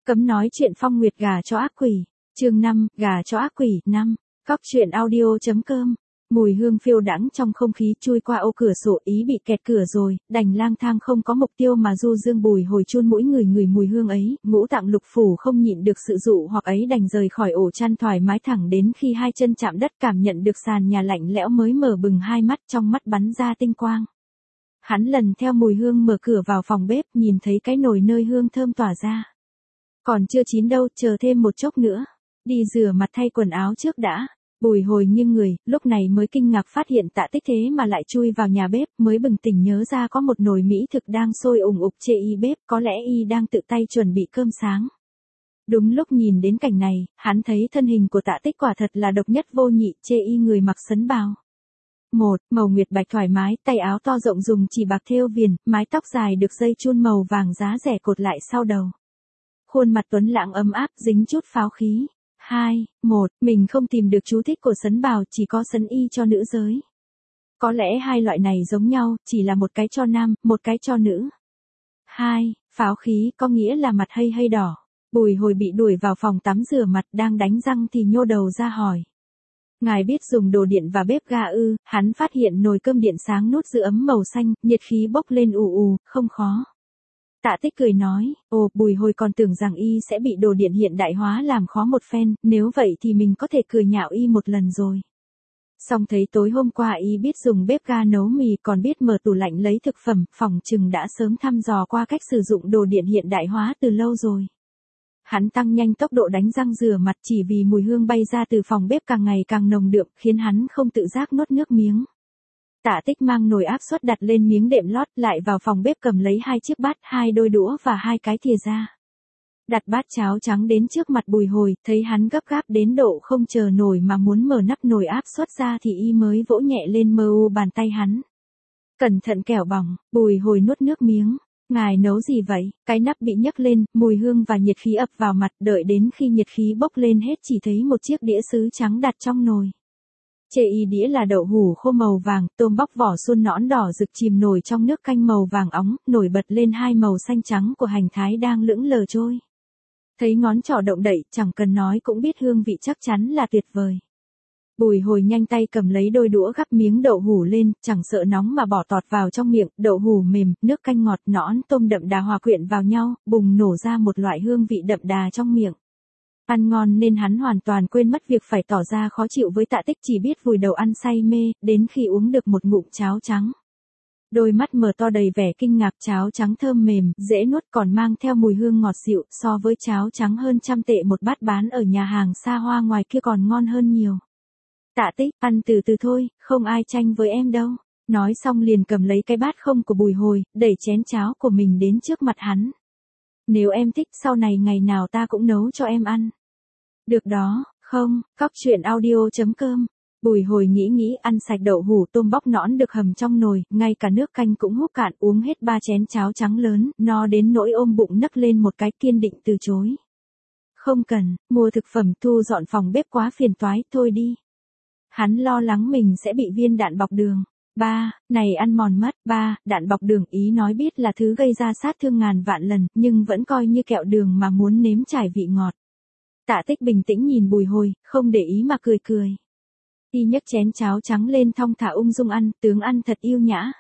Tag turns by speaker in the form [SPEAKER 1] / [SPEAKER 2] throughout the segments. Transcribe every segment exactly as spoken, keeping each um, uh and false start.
[SPEAKER 1] Cấm nói chuyện Phong Nguyệt gả cho ác quỷ. Chương năm, gả cho ác quỷ. Năm. Cóc truyện audio chấm com. Mùi hương phiêu đãng trong không khí chui qua ô cửa sổ, ý bị kẹt cửa rồi, đành lang thang không có mục tiêu mà du dương bùi hồi chun mũi người người mùi hương ấy, ngũ tạng lục phủ không nhịn được sự dụ hoặc ấy đành rời khỏi ổ chăn thoải mái thẳng đến khi hai chân chạm đất cảm nhận được sàn nhà lạnh lẽo mới mở bừng hai mắt, trong mắt bắn ra tinh quang. Hắn lần theo mùi hương mở cửa vào phòng bếp, nhìn thấy cái nồi nơi hương thơm tỏa ra. Còn chưa chín đâu, chờ thêm một chốc nữa. Đi rửa mặt thay quần áo trước đã. Bùi hồi nghiêng người, lúc này mới kinh ngạc phát hiện Tạ Tích thế mà lại chui vào nhà bếp, mới bừng tỉnh nhớ ra có một nồi mỹ thực đang sôi ủng ục chê y bếp, có lẽ y đang tự tay chuẩn bị cơm sáng. Đúng lúc nhìn đến cảnh này, hắn thấy thân hình của Tạ Tích quả thật là độc nhất vô nhị, chê y người mặc sấn bào. Một, màu nguyệt bạch thoải mái, tay áo to rộng dùng chỉ bạc thêu viền, mái tóc dài được dây chun màu vàng giá rẻ cột lại sau đầu. Khuôn mặt tuấn lãng ấm áp, dính chút pháo khí. Hai, một, mình không tìm được chú thích của sấn bào, chỉ có sấn y cho nữ giới. Có lẽ hai loại này giống nhau, chỉ là một cái cho nam, một cái cho nữ. Hai, pháo khí có nghĩa là mặt hay hay đỏ. Bùi hồi bị đuổi vào phòng tắm rửa mặt, đang đánh răng thì nhô đầu ra hỏi. Ngài biết dùng đồ điện và bếp ga ư? Hắn phát hiện nồi cơm điện sáng nút giữ ấm màu xanh, nhiệt khí bốc lên ù ù, không khó. Tạ Tích cười nói, ồ, Bùi hồi còn tưởng rằng y sẽ bị đồ điện hiện đại hóa làm khó một phen, nếu vậy thì mình có thể cười nhạo y một lần rồi. Xong thấy tối hôm qua y biết dùng bếp ga nấu mì, còn biết mở tủ lạnh lấy thực phẩm, phòng chừng đã sớm thăm dò qua cách sử dụng đồ điện hiện đại hóa từ lâu rồi. Hắn tăng nhanh tốc độ đánh răng rửa mặt chỉ vì mùi hương bay ra từ phòng bếp càng ngày càng nồng đượm, khiến hắn không tự giác nuốt nước miếng. Tạ Tích mang nồi áp suất đặt lên miếng đệm lót, lại vào phòng bếp cầm lấy hai chiếc bát, hai đôi đũa và hai cái thìa ra. Đặt bát cháo trắng đến trước mặt Bùi hồi, thấy hắn gấp gáp đến độ không chờ nổi mà muốn mở nắp nồi áp suất ra thì y mới vỗ nhẹ lên mơ u bàn tay hắn. Cẩn thận kẻo bỏng. Bùi hồi nuốt nước miếng. Ngài nấu gì vậy? Cái nắp bị nhấc lên, mùi hương và nhiệt khí ập vào mặt, đợi đến khi nhiệt khí bốc lên hết chỉ thấy một chiếc đĩa sứ trắng đặt trong nồi. Chê y đĩa là đậu hủ khô màu vàng, tôm bóc vỏ suôn nõn đỏ rực chìm nổi trong nước canh màu vàng óng, nổi bật lên hai màu xanh trắng của hành thái đang lững lờ trôi. Thấy ngón trỏ động đậy, chẳng cần nói cũng biết hương vị chắc chắn là tuyệt vời. Bùi hồi nhanh tay cầm lấy đôi đũa gắp miếng đậu hủ lên, chẳng sợ nóng mà bỏ tọt vào trong miệng, đậu hủ mềm, nước canh ngọt nõn, tôm đậm đà hòa quyện vào nhau, bùng nổ ra một loại hương vị đậm đà trong miệng. Ăn ngon nên hắn hoàn toàn quên mất việc phải tỏ ra khó chịu với Tạ Tích, chỉ biết vùi đầu ăn say mê, đến khi uống được một ngụm cháo trắng. Đôi mắt mở to đầy vẻ kinh ngạc, cháo trắng thơm mềm, dễ nuốt còn mang theo mùi hương ngọt dịu, so với cháo trắng hơn trăm tệ một bát bán ở nhà hàng xa hoa ngoài kia còn ngon hơn nhiều. Tạ Tích, ăn từ từ thôi, không ai tranh với em đâu. Nói xong liền cầm lấy cái bát không của Bùi hồi, đẩy chén cháo của mình đến trước mặt hắn. Nếu em thích, sau này ngày nào ta cũng nấu cho em ăn. Được đó, không, cóc truyện audio chấm com. Bùi hồi nghĩ nghĩ ăn sạch đậu hủ tôm bóc nõn được hầm trong nồi, ngay cả nước canh cũng húp cạn, uống hết ba chén cháo trắng lớn, no đến nỗi ôm bụng nấc lên một cái, kiên định từ chối. Không cần, mua thực phẩm thu dọn phòng bếp quá phiền toái, thôi đi. Hắn lo lắng mình sẽ bị viên đạn bọc đường. Ba, này ăn mòn mất. Ba, đạn bọc đường ý nói biết là thứ gây ra sát thương ngàn vạn lần, nhưng vẫn coi như kẹo đường mà muốn nếm trải vị ngọt. Tạ Tích bình tĩnh nhìn Bùi hồi, không để ý mà cười cười. Y nhấc chén cháo trắng lên thong thả ung dung ăn, tướng ăn thật yêu nhã.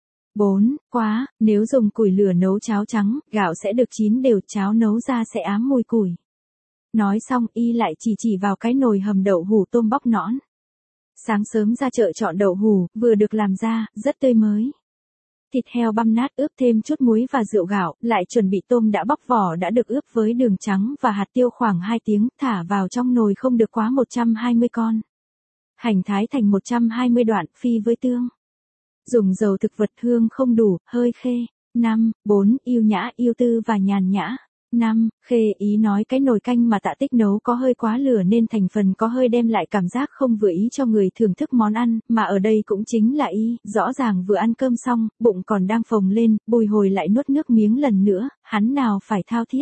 [SPEAKER 1] Bốn, quá, nếu dùng củi lửa nấu cháo trắng, gạo sẽ được chín đều, cháo nấu ra sẽ ám mùi củi. Nói xong y lại chỉ chỉ vào cái nồi hầm đậu hủ tôm bóc nõn. Sáng sớm ra chợ chọn đậu hủ, vừa được làm ra, rất tươi mới. Thịt heo băm nát ướp thêm chút muối và rượu gạo, lại chuẩn bị tôm đã bóc vỏ đã được ướp với đường trắng và hạt tiêu khoảng hai tiếng, thả vào trong nồi không được quá một trăm hai mươi con. Hành thái thành một trăm hai mươi đoạn, phi với tương. Dùng dầu thực vật hương không đủ, hơi khê. Năm, bốn, yêu nhã, yêu tư và nhàn nhã. Năm, khê ý nói cái nồi canh mà Tạ Tích nấu có hơi quá lửa nên thành phần có hơi đem lại cảm giác không vừa ý cho người thưởng thức món ăn, mà ở đây cũng chính là y, rõ ràng vừa ăn cơm xong, bụng còn đang phồng lên, Bùi hồi lại nuốt nước miếng lần nữa, hắn nào phải thao thiết.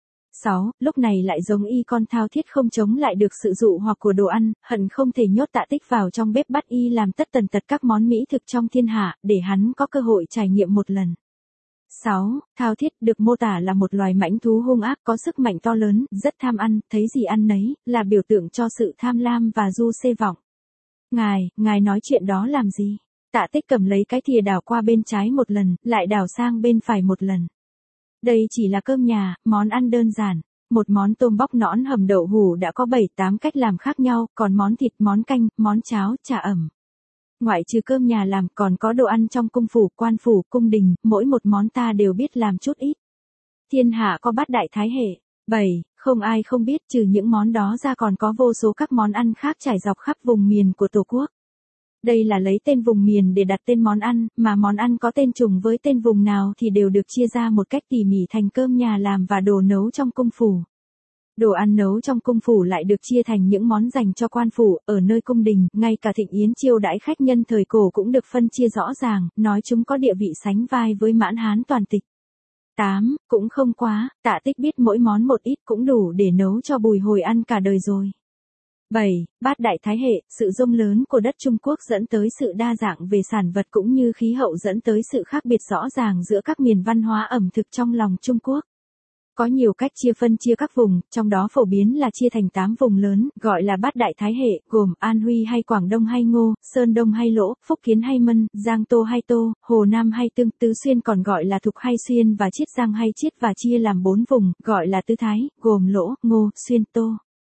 [SPEAKER 1] Sáu, lúc này lại giống y con thao thiết không chống lại được sự dụ hoặc của đồ ăn, hận không thể nhốt Tạ Tích vào trong bếp bắt y làm tất tần tật các món mỹ thực trong thiên hạ, để hắn có cơ hội trải nghiệm một lần. sáu. Thao thiết được mô tả là một loài mãnh thú hung ác có sức mạnh to lớn, rất tham ăn, thấy gì ăn nấy, là biểu tượng cho sự tham lam và du xê vọng. Ngài, ngài nói chuyện đó làm gì? Tạ Tích cầm lấy cái thìa đảo qua bên trái một lần, lại đảo sang bên phải một lần. Đây chỉ là cơm nhà, món ăn đơn giản. Một món tôm bóc nõn hầm đậu hủ đã có bảy tám cách làm khác nhau, còn món thịt, món canh, món cháo, trà ẩm. Ngoại trừ cơm nhà làm, còn có đồ ăn trong cung phủ, quan phủ, cung đình, mỗi một món ta đều biết làm chút ít. Thiên hạ có bát đại thái hệ. bảy. Không ai không biết, trừ những món đó ra còn có vô số các món ăn khác trải dọc khắp vùng miền của Tổ quốc. Đây là lấy tên vùng miền để đặt tên món ăn, mà món ăn có tên trùng với tên vùng nào thì đều được chia ra một cách tỉ mỉ thành cơm nhà làm và đồ nấu trong cung phủ. Đồ ăn nấu trong cung phủ lại được chia thành những món dành cho quan phủ, ở nơi cung đình, ngay cả thịnh yến chiêu đãi khách nhân thời cổ cũng được phân chia rõ ràng, nói chúng có địa vị sánh vai với mãn hán toàn tịch. tám. Cũng không quá, Tạ Tích biết mỗi món một ít cũng đủ để nấu cho Bùi Hồi ăn cả đời rồi. bảy. Bát đại thái hệ, sự rông lớn của đất Trung Quốc dẫn tới sự đa dạng về sản vật cũng như khí hậu dẫn tới sự khác biệt rõ ràng giữa các miền văn hóa ẩm thực trong lòng Trung Quốc. Có nhiều cách chia phân chia các vùng, trong đó phổ biến là chia thành tám vùng lớn, gọi là bát đại thái hệ, gồm An Huy hay Quảng Đông hay Ngô, Sơn Đông hay Lỗ, Phúc Kiến hay Mân, Giang Tô hay Tô, Hồ Nam hay Tương, Tứ Xuyên còn gọi là Thục hay Xuyên và Chiết Giang hay Chiết và chia làm bốn vùng, gọi là Tứ Thái, gồm Lỗ, Ngô, Xuyên, Tô.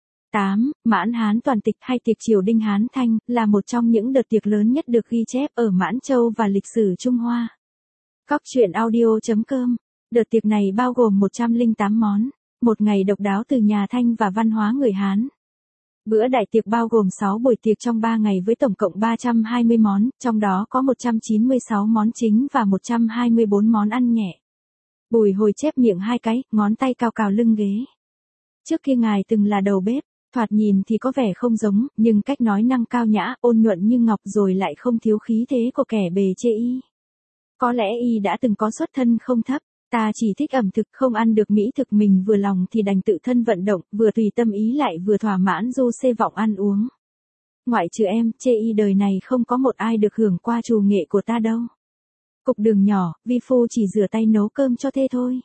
[SPEAKER 1] tám. Mãn Hán toàn tịch hay tiệc triều Đinh Hán Thanh, là một trong những đợt tiệc lớn nhất được ghi chép ở Mãn Châu và lịch sử Trung Hoa. Cóc truyện audio chấm com. Đợt tiệc này bao gồm một trăm lẻ tám món, một ngày độc đáo từ nhà Thanh và văn hóa người Hán. Bữa đại tiệc bao gồm sáu buổi tiệc trong ba ngày với tổng cộng ba trăm hai mươi món, trong đó có một trăm chín mươi sáu món chính và một trăm hai mươi bốn món ăn nhẹ. Bùi Hồi chép miệng hai cái, ngón tay cào cào lưng ghế. Trước kia ngài từng là đầu bếp, thoạt nhìn thì có vẻ không giống, nhưng cách nói năng cao nhã, ôn nhuận như ngọc rồi lại không thiếu khí thế của kẻ bề chê y. Có lẽ y đã từng có xuất thân không thấp. Ta chỉ thích ẩm thực, không ăn được mỹ thực, mình vừa lòng thì đành tự thân vận động, vừa tùy tâm ý lại vừa thỏa mãn du xê vọng ăn uống. Ngoại trừ em, chê y đời này không có một ai được hưởng qua trù nghệ của ta đâu. Cục đường nhỏ, vi phu chỉ rửa tay nấu cơm cho thế thôi.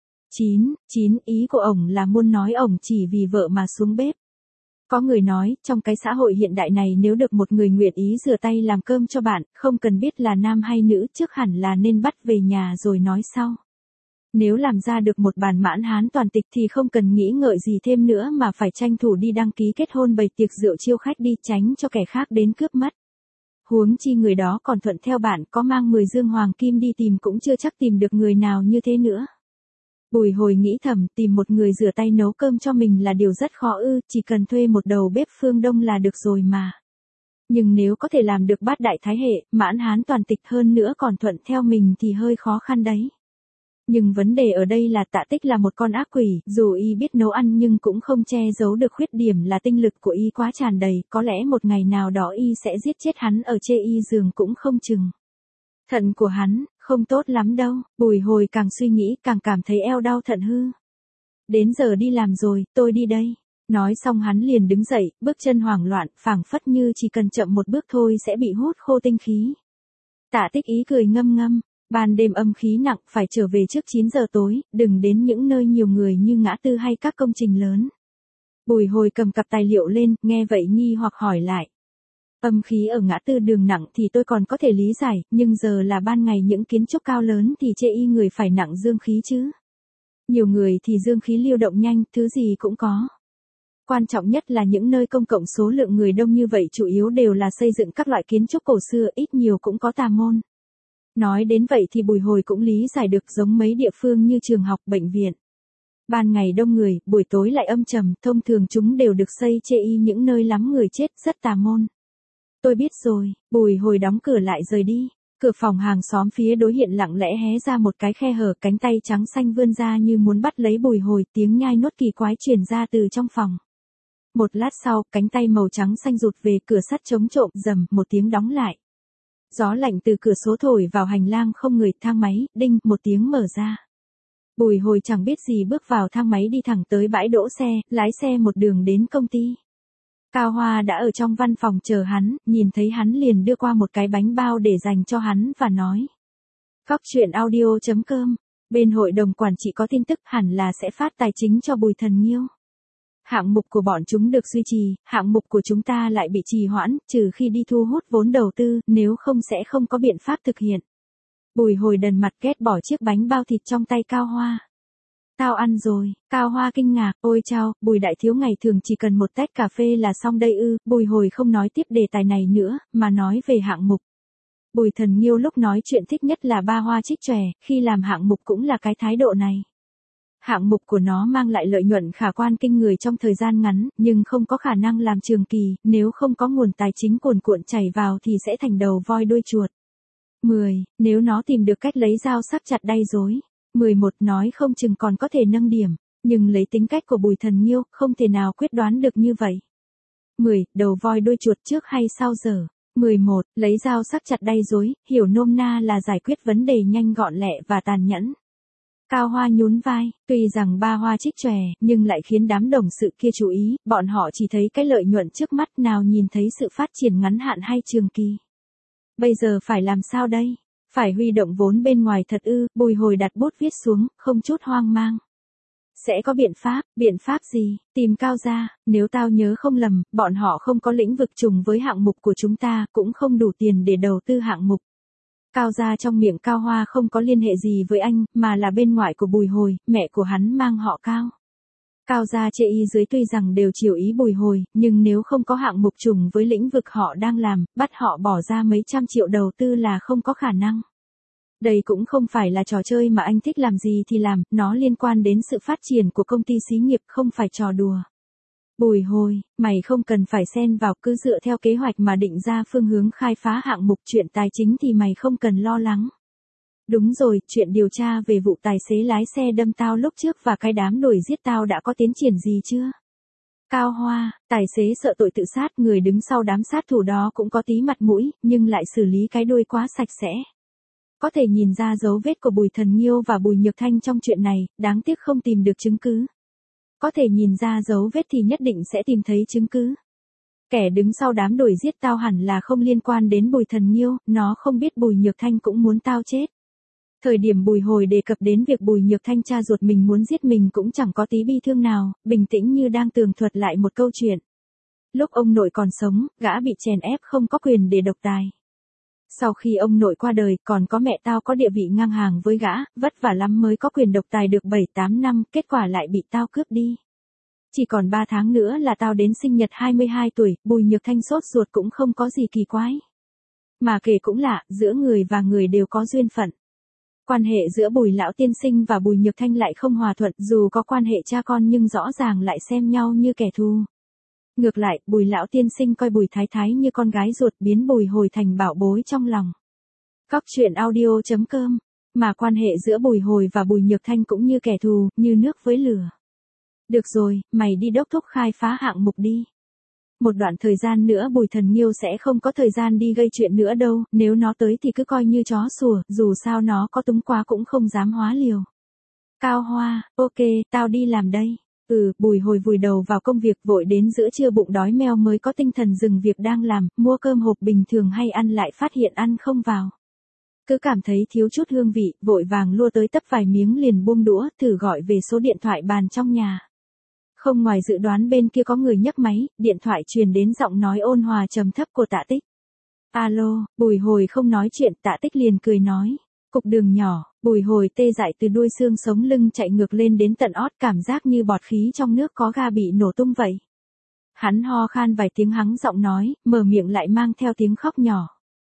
[SPEAKER 1] chín. chín. Ý của ổng là muốn nói ổng chỉ vì vợ mà xuống bếp. Có người nói, trong cái xã hội hiện đại này nếu được một người nguyện ý rửa tay làm cơm cho bạn, không cần biết là nam hay nữ, trước hẳn là nên bắt về nhà rồi nói sau. Nếu làm ra được một bàn Mãn Hán toàn tịch thì không cần nghĩ ngợi gì thêm nữa mà phải tranh thủ đi đăng ký kết hôn bày tiệc rượu chiêu khách đi, tránh cho kẻ khác đến cướp mất. Huống chi người đó còn thuận theo bạn, có mang mười dương hoàng kim đi tìm cũng chưa chắc tìm được người nào như thế nữa. Bùi Hồi nghĩ thầm, tìm một người rửa tay nấu cơm cho mình là điều rất khó ư, chỉ cần thuê một đầu bếp phương Đông là được rồi mà. Nhưng nếu có thể làm được bát đại thái hệ, Mãn Hán toàn tịch hơn nữa còn thuận theo mình thì hơi khó khăn đấy. Nhưng vấn đề ở đây là Tạ Tích là một con ác quỷ, dù y biết nấu ăn nhưng cũng không che giấu được khuyết điểm là tinh lực của y quá tràn đầy, có lẽ một ngày nào đó y sẽ giết chết hắn ở chê y giường cũng không chừng. Thận của hắn, không tốt lắm đâu, Bùi Hồi càng suy nghĩ càng cảm thấy eo đau thận hư. Đến giờ đi làm rồi, tôi đi đây. Nói xong hắn liền đứng dậy, bước chân hoảng loạn, phảng phất như chỉ cần chậm một bước thôi sẽ bị hút khô tinh khí. Tạ Tích ý cười ngâm ngâm. Ban đêm âm khí nặng, phải trở về trước chín giờ tối, đừng đến những nơi nhiều người như ngã tư hay các công trình lớn. Bùi Hồi cầm cặp tài liệu lên, nghe vậy nghi hoặc hỏi lại. Âm khí ở ngã tư đường nặng thì tôi còn có thể lý giải, nhưng giờ là ban ngày những kiến trúc cao lớn thì chê y người phải nặng dương khí chứ. Nhiều người thì dương khí lưu động nhanh, thứ gì cũng có. Quan trọng nhất là những nơi công cộng số lượng người đông như vậy chủ yếu đều là xây dựng các loại kiến trúc cổ xưa, ít nhiều cũng có tà môn. Nói đến vậy thì Bùi Hồi cũng lý giải được, giống mấy địa phương như trường học, bệnh viện. Ban ngày đông người, buổi tối lại âm trầm, thông thường chúng đều được xây chê y những nơi lắm người chết, rất tà môn. Tôi biết rồi, Bùi Hồi đóng cửa lại rời đi. Cửa phòng hàng xóm phía đối diện lặng lẽ hé ra một cái khe hở, cánh tay trắng xanh vươn ra như muốn bắt lấy Bùi Hồi, tiếng nhai nuốt kỳ quái truyền ra từ trong phòng. Một lát sau, cánh tay màu trắng xanh rụt về, cửa sắt chống trộm, rầm, một tiếng đóng lại. Gió lạnh từ cửa sổ thổi vào hành lang không người, thang máy, đinh, một tiếng mở ra. Bùi Hồi chẳng biết gì bước vào thang máy đi thẳng tới bãi đỗ xe, lái xe một đường đến công ty. Cao Hoa đã ở trong văn phòng chờ hắn, nhìn thấy hắn liền đưa qua một cái bánh bao để dành cho hắn và nói. Cóc truyện audio chấm com. Bên hội đồng quản trị có tin tức hẳn là sẽ phát tài chính cho Bùi Thần Nhiêu. Hạng mục của bọn chúng được duy trì, hạng mục của chúng ta lại bị trì hoãn, trừ khi đi thu hút vốn đầu tư, nếu không sẽ không có biện pháp thực hiện. Bùi Hồi đần mặt ghét bỏ chiếc bánh bao thịt trong tay Cao Hoa. Tao ăn rồi, Cao Hoa kinh ngạc, ôi chao, Bùi đại thiếu ngày thường chỉ cần một tách cà phê là xong đây ư, Bùi Hồi không nói tiếp đề tài này nữa, mà nói về hạng mục. Bùi Thần Nhiêu lúc nói chuyện thích nhất là ba hoa trích chòe, khi làm hạng mục cũng là cái thái độ này. Hạng mục của nó mang lại lợi nhuận khả quan kinh người trong thời gian ngắn, nhưng không có khả năng làm trường kỳ, nếu không có nguồn tài chính cuồn cuộn chảy vào thì sẽ thành đầu voi đuôi chuột. mười. Nếu nó tìm được cách lấy dao sắc chặt đay rối. mười một. Nói không chừng còn có thể nâng điểm, nhưng lấy tính cách của Bùi Thần Nhiêu, không thể nào quyết đoán được như vậy. mười. Đầu voi đuôi chuột trước hay sau giờ. mười một. Lấy dao sắc chặt đay rối, hiểu nôm na là giải quyết vấn đề nhanh gọn lẹ và tàn nhẫn. Cao Hoa nhún vai, tuy rằng ba hoa trích chòe, nhưng lại khiến đám đồng sự kia chú ý, bọn họ chỉ thấy cái lợi nhuận trước mắt nào nhìn thấy sự phát triển ngắn hạn hay trường kỳ. Bây giờ phải làm sao đây? Phải huy động vốn bên ngoài thật ư? Bùi Hồi đặt bút viết xuống, không chút hoang mang. Sẽ có biện pháp, biện pháp gì? Tìm Cao gia, nếu tao nhớ không lầm, bọn họ không có lĩnh vực trùng với hạng mục của chúng ta, cũng không đủ tiền để đầu tư hạng mục. Cao gia trong miệng Cao Hoa không có liên hệ gì với anh, mà là bên ngoại của Bùi Hồi, mẹ của hắn mang họ Cao. Cao gia chê y dưới tuy rằng đều chiều ý Bùi Hồi, nhưng nếu không có hạng mục trùng với lĩnh vực họ đang làm, bắt họ bỏ ra mấy trăm triệu đầu tư là không có khả năng. Đây cũng không phải là trò chơi mà anh thích làm gì thì làm, nó liên quan đến sự phát triển của công ty xí nghiệp, không phải trò đùa. Bùi Hồi, mày không cần phải xen vào, cứ dựa theo kế hoạch mà định ra phương hướng khai phá hạng mục, chuyện tài chính thì mày không cần lo lắng. Đúng rồi, chuyện điều tra về vụ tài xế lái xe đâm tao lúc trước và cái đám đuổi giết tao đã có tiến triển gì chưa? Cao Hoa, tài xế sợ tội tự sát, người đứng sau đám sát thủ đó cũng có tí mặt mũi, nhưng lại xử lý cái đuôi quá sạch sẽ. Có thể nhìn ra dấu vết của Bùi Thần Nhiêu và Bùi Nhược Thanh trong chuyện này, đáng tiếc không tìm được chứng cứ. Có thể nhìn ra dấu vết thì nhất định sẽ tìm thấy chứng cứ. Kẻ đứng sau đám đuổi giết tao hẳn là không liên quan đến Bùi Thần Nhiêu, nó không biết Bùi Nhược Thanh cũng muốn tao chết. Thời điểm Bùi Hồi đề cập đến việc Bùi Nhược Thanh cha ruột mình muốn giết mình cũng chẳng có tí bi thương nào, bình tĩnh như đang tường thuật lại một câu chuyện. Lúc ông nội còn sống, gã bị chèn ép không có quyền để độc tài. Sau khi ông nội qua đời, còn có mẹ tao có địa vị ngang hàng với gã, vất vả lắm mới có quyền độc tài được bảy tám năm, kết quả lại bị tao cướp đi. Chỉ còn ba tháng nữa là tao đến sinh nhật hai mươi hai tuổi, Bùi Nhược Thanh sốt ruột cũng không có gì kỳ quái. Mà kể cũng lạ, giữa người và người đều có duyên phận. Quan hệ giữa Bùi Lão Tiên Sinh và Bùi Nhược Thanh lại không hòa thuận, dù có quan hệ cha con nhưng rõ ràng lại xem nhau như kẻ thù. Ngược lại, Bùi Lão Tiên Sinh coi Bùi Thái Thái như con gái ruột, biến Bùi Hồi thành bảo bối trong lòng. Cóc truyện audio chấm com. Mà quan hệ giữa Bùi Hồi và Bùi Nhược Thanh cũng như kẻ thù, như nước với lửa. Được rồi, mày đi đốc thúc khai phá hạng mục đi. Một đoạn thời gian nữa Bùi Thần Nhiêu sẽ không có thời gian đi gây chuyện nữa đâu, nếu nó tới thì cứ coi như chó sủa, dù sao nó có túng quá cũng không dám hóa liều. Cao Hoa, ok, tao đi làm đây. Ừ, Bùi Hồi vùi đầu vào công việc, vội đến giữa trưa bụng đói meo mới có tinh thần dừng việc đang làm, mua cơm hộp bình thường hay ăn lại phát hiện ăn không vào. Cứ cảm thấy thiếu chút hương vị, vội vàng lua tới tấp vài miếng liền buông đũa, thử gọi về số điện thoại bàn trong nhà. Không ngoài dự đoán bên kia có người nhấc máy, điện thoại truyền đến giọng nói ôn hòa trầm thấp của Tạ Tích. Alo, Bùi Hồi không nói chuyện, Tạ Tích liền cười nói. Cục đường nhỏ, Bùi Hồi tê dại từ đuôi xương sống lưng chạy ngược lên đến tận ót, cảm giác như bọt khí trong nước có ga bị nổ tung vậy. Hắn ho khan vài tiếng hắng giọng nói, mở miệng lại mang theo tiếng khóc nhỏ.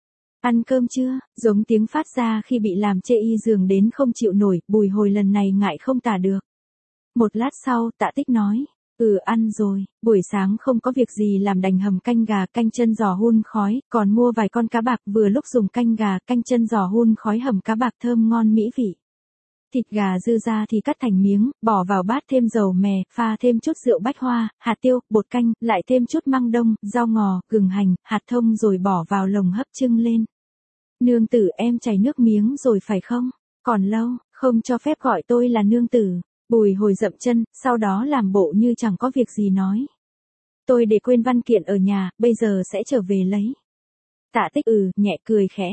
[SPEAKER 1] Ăn cơm chưa, giống tiếng phát ra khi bị làm chê y giường đến không chịu nổi, Bùi Hồi lần này ngại không tả được. Một lát sau, Tạ Tích nói, ừ ăn rồi, buổi sáng không có việc gì làm đành hầm canh gà canh chân giò hun khói, còn mua vài con cá bạc, vừa lúc dùng canh gà canh chân giò hun khói hầm cá bạc thơm ngon mỹ vị. Thịt gà dư ra thì cắt thành miếng, bỏ vào bát thêm dầu mè, pha thêm chút rượu bách hoa, hạt tiêu, bột canh, lại thêm chút măng đông, rau ngò, gừng hành, hạt thông rồi bỏ vào lồng hấp trưng lên. Nương tử em chảy nước miếng rồi phải không? Còn lâu, không cho phép gọi tôi là nương tử. Bùi Hồi dậm chân, sau đó làm bộ như chẳng có việc gì nói. Tôi để quên văn kiện ở nhà, bây giờ sẽ trở về lấy. Tạ Tích ừ, nhẹ cười khẽ.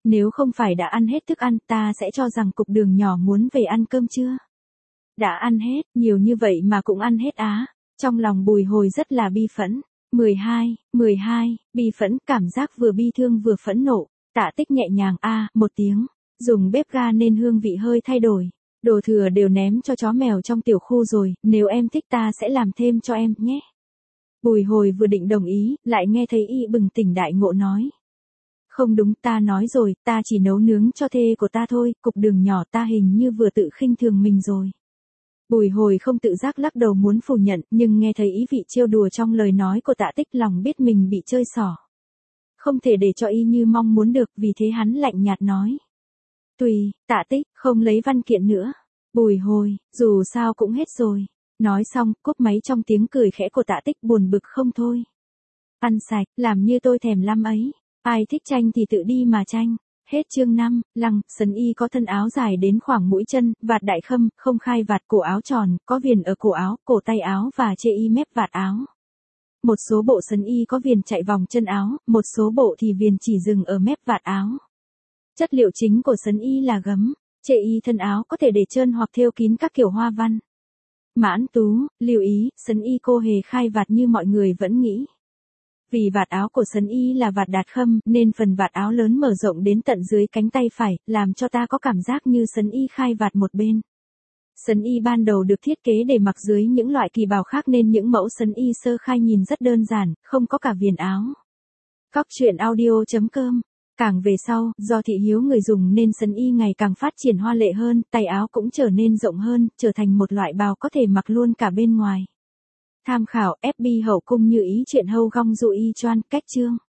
[SPEAKER 1] Nếu không phải đã ăn hết thức ăn, ta sẽ cho rằng cục đường nhỏ muốn về ăn cơm chưa? Đã ăn hết, nhiều như vậy mà cũng ăn hết á. Trong lòng Bùi Hồi rất là bi phẫn. mười hai, mười hai, bi phẫn, cảm giác vừa bi thương vừa phẫn nộ. Tạ Tích nhẹ nhàng a một tiếng, dùng bếp ga nên hương vị hơi thay đổi. Đồ thừa đều ném cho chó mèo trong tiểu khu rồi, nếu em thích ta sẽ làm thêm cho em, nhé. Bùi Hồi vừa định đồng ý, lại nghe thấy y bừng tỉnh đại ngộ nói. Không đúng, ta nói rồi, ta chỉ nấu nướng cho thê của ta thôi, cục đường nhỏ ta hình như vừa tự khinh thường mình rồi. Bùi Hồi không tự giác lắc đầu muốn phủ nhận, nhưng nghe thấy ý vị trêu đùa trong lời nói của Tạ Tích, lòng biết mình bị chơi xỏ. Không thể để cho y như mong muốn được, vì thế hắn lạnh nhạt nói. Tùy, Tạ Tích, không lấy văn kiện nữa. Bùi Hồi, dù sao cũng hết rồi. Nói xong, cúp máy trong tiếng cười khẽ của Tạ Tích buồn bực không thôi. Ăn sạch, làm như tôi thèm lắm ấy. Ai thích tranh thì tự đi mà tranh. Hết chương năm, Lăng, Sấn Y có thân áo dài đến khoảng mũi chân, vạt đại khâm, không khai vạt, cổ áo tròn, có viền ở cổ áo, cổ tay áo và chê y mép vạt áo. Một số bộ Sấn Y có viền chạy vòng chân áo, một số bộ thì viền chỉ dừng ở mép vạt áo. Chất liệu chính của Sấn Y là gấm, chê y thân áo có thể để trơn hoặc thêu kín các kiểu hoa văn. Mãn Tú, lưu ý, Sấn Y cô hề khai vạt như mọi người vẫn nghĩ. Vì vạt áo của Sấn Y là vạt đạt khâm, nên phần vạt áo lớn mở rộng đến tận dưới cánh tay phải, làm cho ta có cảm giác như Sấn Y khai vạt một bên. Sấn Y ban đầu được thiết kế để mặc dưới những loại kỳ bào khác nên những mẫu Sấn Y sơ khai nhìn rất đơn giản, không có cả viền áo. Cóc truyện audio chấm com. Càng về sau, do thị hiếu người dùng nên Sấn Y ngày càng phát triển hoa lệ hơn, tay áo cũng trở nên rộng hơn, trở thành một loại bào có thể mặc luôn cả bên ngoài. Tham khảo ép bê Hậu cung như ý chuyện Hâu Gong Dụ Y Choan, cách chương.